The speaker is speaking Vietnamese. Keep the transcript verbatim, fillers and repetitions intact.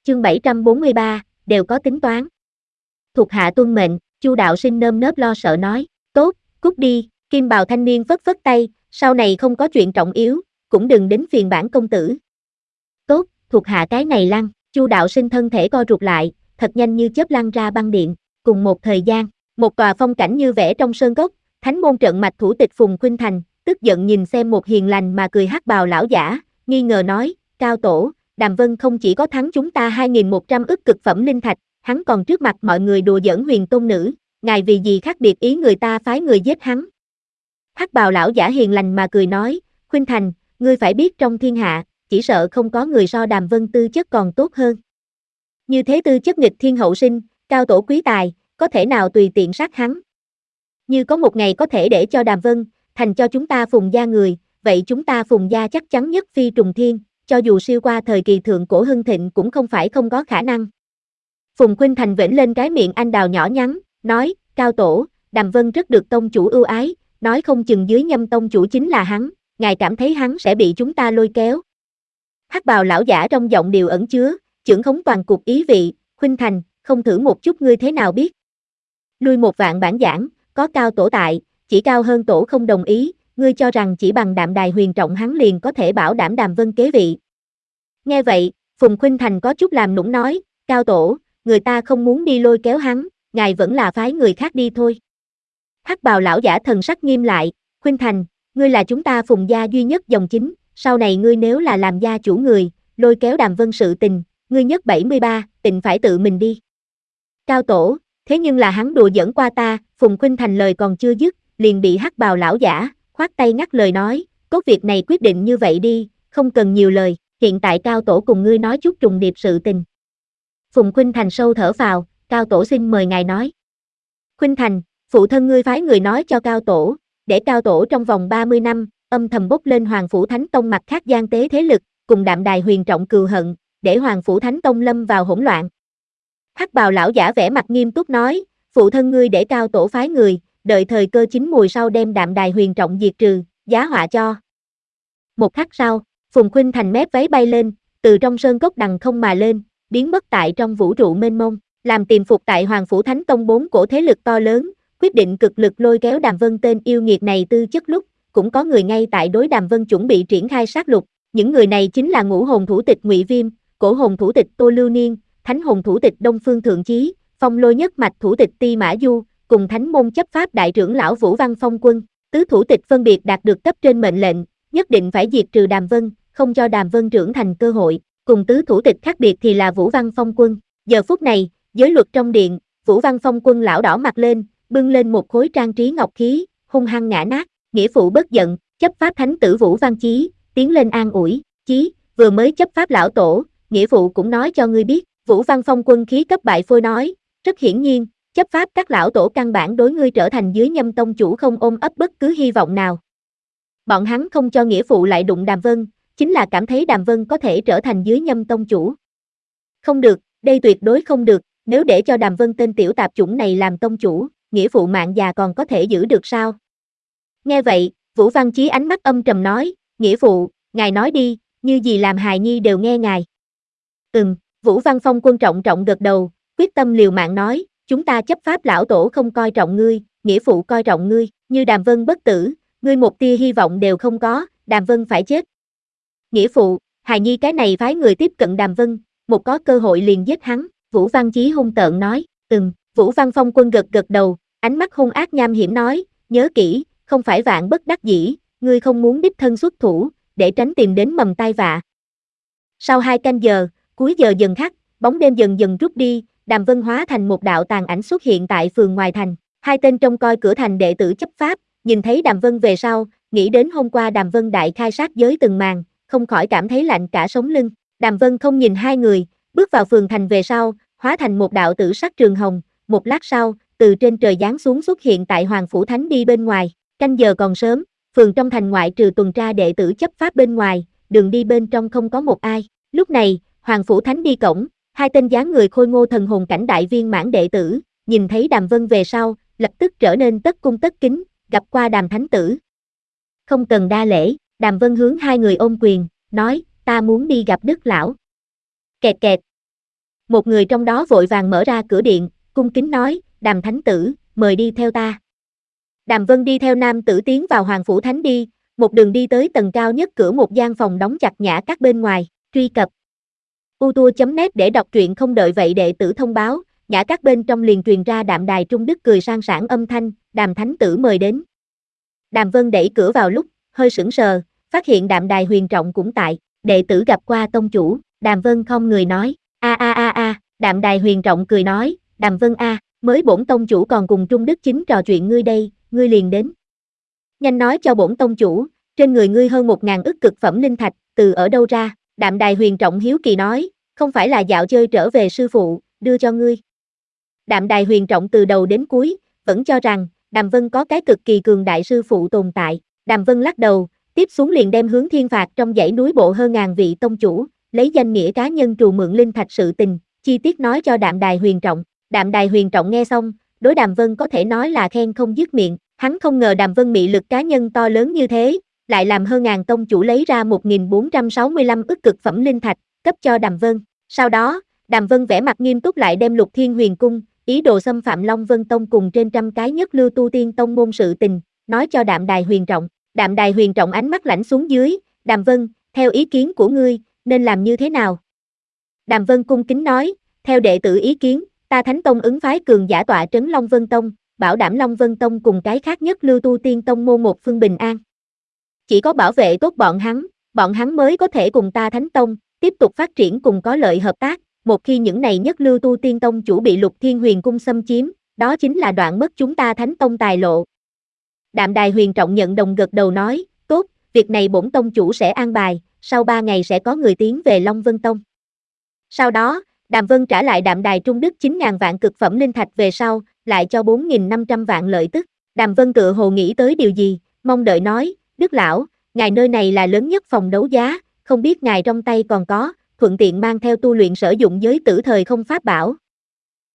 Chương bảy trăm bốn mươi ba, đều có tính toán. Thuộc hạ tuân mệnh, Chu đạo sinh nơm nớp lo sợ nói, tốt, cút đi. Kim bào thanh niên phất phất tay, sau này không có chuyện trọng yếu, cũng đừng đến phiền bản công tử. Tốt, thuộc hạ cái này lăn. Chu đạo sinh thân thể co rụt lại, thật nhanh như chớp lăn ra băng điện. Cùng một thời gian, một tòa phong cảnh như vẽ trong sơn cốc, thánh môn trận mạch thủ tịch Phùng Khuynh Thành, tức giận nhìn xem một hiền lành mà cười hắc bào lão giả, nghi ngờ nói, cao tổ, Đàm Vân không chỉ có thắng chúng ta hai nghìn một trăm ức cực phẩm linh thạch, hắn còn trước mặt mọi người đùa giỡn huyền tôn nữ, ngài vì gì khác biệt ý người ta phái người giết hắn. Hắc bào lão giả hiền lành mà cười nói, Khuynh Thành, ngươi phải biết trong thiên hạ, chỉ sợ không có người so Đàm Vân tư chất còn tốt hơn. Như thế tư chất nghịch thiên hậu sinh, cao tổ quý tài, có thể nào tùy tiện sát hắn. Như có một ngày có thể để cho Đàm Vân, thành cho chúng ta Phùng gia người, vậy chúng ta Phùng gia chắc chắn nhất phi trùng thiên, cho dù siêu qua thời kỳ thượng cổ hưng thịnh cũng không phải không có khả năng. Phùng Khuynh Thành vểnh lên cái miệng anh đào nhỏ nhắn, nói, cao tổ, Đàm Vân rất được tông chủ ưu ái, nói không chừng dưới nhâm tông chủ chính là hắn, ngài cảm thấy hắn sẽ bị chúng ta lôi kéo. Hắc bào lão giả trong giọng điệu ẩn chứa, chưởng khống toàn cục ý vị, Khuynh Thành, không thử một chút ngươi thế nào biết. Lui một vạn bản giảng, có cao tổ tại, chỉ cao hơn tổ không đồng ý, ngươi cho rằng chỉ bằng đạm đài huyền trọng hắn liền có thể bảo đảm Đàm Vân kế vị. Nghe vậy, Phùng Khuynh Thành có chút làm nũng nói, cao tổ, người ta không muốn đi lôi kéo hắn, ngài vẫn là phái người khác đi thôi. Hắc bào lão giả thần sắc nghiêm lại, Khuynh Thành, ngươi là chúng ta Phùng gia duy nhất dòng chính, sau này ngươi nếu là làm gia chủ người, lôi kéo Đàm Vân sự tình, ngươi nhất bảy mươi ba, tịnh phải tự mình đi. Cao tổ, thế nhưng là hắn đùa giỡn qua ta, Phùng Khuynh Thành lời còn chưa dứt, liền bị hắc bào lão giả, khoát tay ngắt lời nói, cốt việc này quyết định như vậy đi, không cần nhiều lời, hiện tại cao tổ cùng ngươi nói chút trùng điệp sự tình. Phùng Khuynh Thành sâu thở phào, cao tổ xin mời ngài nói. Khuynh Thành, phụ thân ngươi phái người nói cho cao tổ, để cao tổ trong vòng ba mươi năm, âm thầm bốc lên Hoàng Phủ Thánh Tông mặt khác gian tế thế lực, cùng đạm đài huyền trọng cừu hận, để Hoàng Phủ Thánh Tông lâm vào hỗn loạn. Hắc bào lão giả vẻ mặt nghiêm túc nói, phụ thân ngươi để cao tổ phái người, đợi thời cơ chín mùi sau đem đạm đài huyền trọng diệt trừ, giá họa cho. Một khắc sau, Phùng Khuynh Thành mép váy bay lên, từ trong sơn cốc đằng không mà lên, biến mất tại trong vũ trụ mênh mông, làm tiềm phục tại Hoàng Phủ Thánh Tông bốn cổ thế lực to lớn, quyết định cực lực lôi kéo Đàm Vân tên yêu nghiệt này tư chất lúc, cũng có người ngay tại đối Đàm Vân chuẩn bị triển khai sát lục, những người này chính là ngũ hồn thủ tịch Ngụy Viêm, cổ hồn thủ tịch Tô Lưu Niên, thánh hồn thủ tịch Đông Phương Thượng Chí, phong lôi nhất mạch thủ tịch Ti Mã Du, cùng thánh môn chấp pháp đại trưởng lão Vũ Văn Phong Quân, tứ thủ tịch phân biệt đạt được cấp trên mệnh lệnh, nhất định phải diệt trừ Đàm Vân, không cho Đàm Vân trưởng thành cơ hội, cùng tứ thủ tịch khác biệt thì là Vũ Văn Phong Quân. Giờ phút này, giới luật trong điện, Vũ Văn Phong Quân lão đỏ mặt lên, bưng lên một khối trang trí ngọc khí, hung hăng ngã nát, nghĩa phụ bất giận, chấp pháp thánh tử Vũ Văn Chí, tiến lên an ủi, Chí, vừa mới chấp pháp lão tổ, nghĩa phụ cũng nói cho ngươi biết, Vũ Văn Phong Quân khí cấp bại phôi nói, rất hiển nhiên, chấp pháp các lão tổ căn bản đối ngươi trở thành dưới nhâm tông chủ không ôm ấp bất cứ hy vọng nào. Bọn hắn không cho nghĩa phụ lại đụng Đàm Vân, chính là cảm thấy Đàm Vân có thể trở thành dưới nhâm tông chủ. Không được, đây tuyệt đối không được, nếu để cho Đàm Vân tên tiểu tạp chủng này làm tông chủ, nghĩa phụ mạng già còn có thể giữ được sao? Nghe vậy, Vũ Văn Chí ánh mắt âm trầm nói, nghĩa phụ, ngài nói đi, như gì làm hài nhi đều nghe ngài. Ừm, Vũ Văn Phong Quân trọng trọng gật đầu, quyết tâm liều mạng nói, chúng ta chấp pháp lão tổ không coi trọng ngươi, nghĩa phụ coi trọng ngươi, như Đàm Vân bất tử, ngươi một tia hy vọng đều không có, Đàm Vân phải chết. Nghĩa phụ, hài nhi cái này phái người tiếp cận Đàm Vân, một có cơ hội liền giết hắn, Vũ Văn Chí hung tợn nói, ừm, Vũ Văn Phong Quân gật gật đầu, ánh mắt hung ác nham hiểm nói, nhớ kỹ, không phải vạn bất đắc dĩ, ngươi không muốn đích thân xuất thủ, để tránh tìm đến mầm tai vạ. Sau hai canh giờ, cuối giờ dần khắc, bóng đêm dần dần rút đi, Đàm Vân hóa thành một đạo tàn ảnh xuất hiện tại phường ngoài thành, hai tên trông coi cửa thành đệ tử chấp pháp, nhìn thấy Đàm Vân về sau, nghĩ đến hôm qua Đàm Vân đại khai sát giới từng màn, không khỏi cảm thấy lạnh cả sống lưng. Đàm Vân không nhìn hai người, bước vào phường thành về sau, hóa thành một đạo tử sắc trường hồng, một lát sau, từ trên trời giáng xuống xuất hiện tại Hoàng Phủ Thánh đi bên ngoài, canh giờ còn sớm, phường trong thành ngoại trừ tuần tra đệ tử chấp pháp bên ngoài, đường đi bên trong không có một ai. Lúc này, Hoàng Phủ Thánh đi cổng, hai tên dáng người khôi ngô thần hồn cảnh đại viên mãn đệ tử, nhìn thấy Đàm Vân về sau, lập tức trở nên tất cung tất kính, gặp qua Đàm Thánh tử. Không cần đa lễ, Đàm Vân hướng hai người ôm quyền, nói, ta muốn đi gặp Đức lão. Kẹt kẹt. Một người trong đó vội vàng mở ra cửa điện, cung kính nói, Đàm thánh tử, mời đi theo ta. Đàm Vân đi theo nam tử tiến vào Hoàng Phủ Thánh đi, một đường đi tới tầng cao nhất cửa một gian phòng đóng chặt nhã các bên ngoài, truy cập u tua chấm net để đọc truyện không đợi vậy đệ tử thông báo, nhã các bên trong liền truyền ra Đạm Đài Trung Đức cười sang sảng âm thanh, Đàm thánh tử mời đến. Đàm Vân đẩy cửa vào lúc, hơi sững sờ, phát hiện Đạm Đài Huyền Trọng cũng tại, đệ tử gặp qua tông chủ, Đàm Vân không người nói, a a a a, Đạm Đài Huyền Trọng cười nói, Đàm Vân a, mới bổn tông chủ còn cùng Trung Đức chính trò chuyện ngươi đây, ngươi liền đến. Nhanh nói cho bổn tông chủ, trên người ngươi hơn một ngàn ức cực phẩm linh thạch, từ ở đâu ra? Đạm Đài Huyền Trọng hiếu kỳ nói, không phải là dạo chơi trở về sư phụ, đưa cho ngươi. Đạm Đài Huyền Trọng từ đầu đến cuối, vẫn cho rằng, Đàm Vân có cái cực kỳ cường đại sư phụ tồn tại. Đàm Vân lắc đầu, tiếp xuống liền đem hướng thiên phạt trong dãy núi bộ hơn ngàn vị tông chủ, lấy danh nghĩa cá nhân trù mượn linh thạch sự tình, chi tiết nói cho Đạm Đài Huyền Trọng. Đạm Đài Huyền Trọng nghe xong, đối Đàm Vân có thể nói là khen không dứt miệng, hắn không ngờ Đàm Vân mị lực cá nhân to lớn như thế, lại làm hơn ngàn tông chủ lấy ra một nghìn bốn trăm sáu mươi lăm ức cực phẩm linh thạch, cấp cho Đàm Vân. Sau đó, Đàm Vân vẻ mặt nghiêm túc lại đem Lục Thiên Huyền Cung, ý đồ xâm phạm Long Vân Tông cùng trên trăm cái nhất lưu tu tiên tông môn sự tình, nói cho Đạm Đài Huyền Trọng. Đạm Đài Huyền Trọng ánh mắt lãnh xuống dưới, Đàm Vân, theo ý kiến của ngươi, nên làm như thế nào? Đàm Vân cung kính nói, theo đệ tử ý kiến, ta Thánh Tông ứng phái cường giả tọa trấn Long Vân Tông, bảo đảm Long Vân Tông cùng cái khác nhất lưu tu tiên tông môn một phương bình an. Chỉ có bảo vệ tốt bọn hắn, bọn hắn mới có thể cùng ta Thánh Tông, tiếp tục phát triển cùng có lợi hợp tác, một khi những này nhất lưu tu tiên tông chủ bị Lục Thiên Huyền Cung xâm chiếm, đó chính là đoạn mất chúng ta Thánh Tông tài lộ. Đạm Đài Huyền Trọng nhận đồng gật đầu nói, tốt, việc này bổn tông chủ sẽ an bài, sau ba ngày sẽ có người tiến về Long Vân Tông. Sau đó, Đàm Vân trả lại Đạm Đài Trung Đức chín nghìn vạn cực phẩm linh thạch về sau, lại cho bốn nghìn năm trăm vạn lợi tức. Đàm Vân tựa hồ nghĩ tới điều gì, mong đợi nói, Đức lão, ngài nơi này là lớn nhất phòng đấu giá, không biết ngài trong tay còn có, thuận tiện mang theo tu luyện sử dụng giới tử thời không pháp bảo.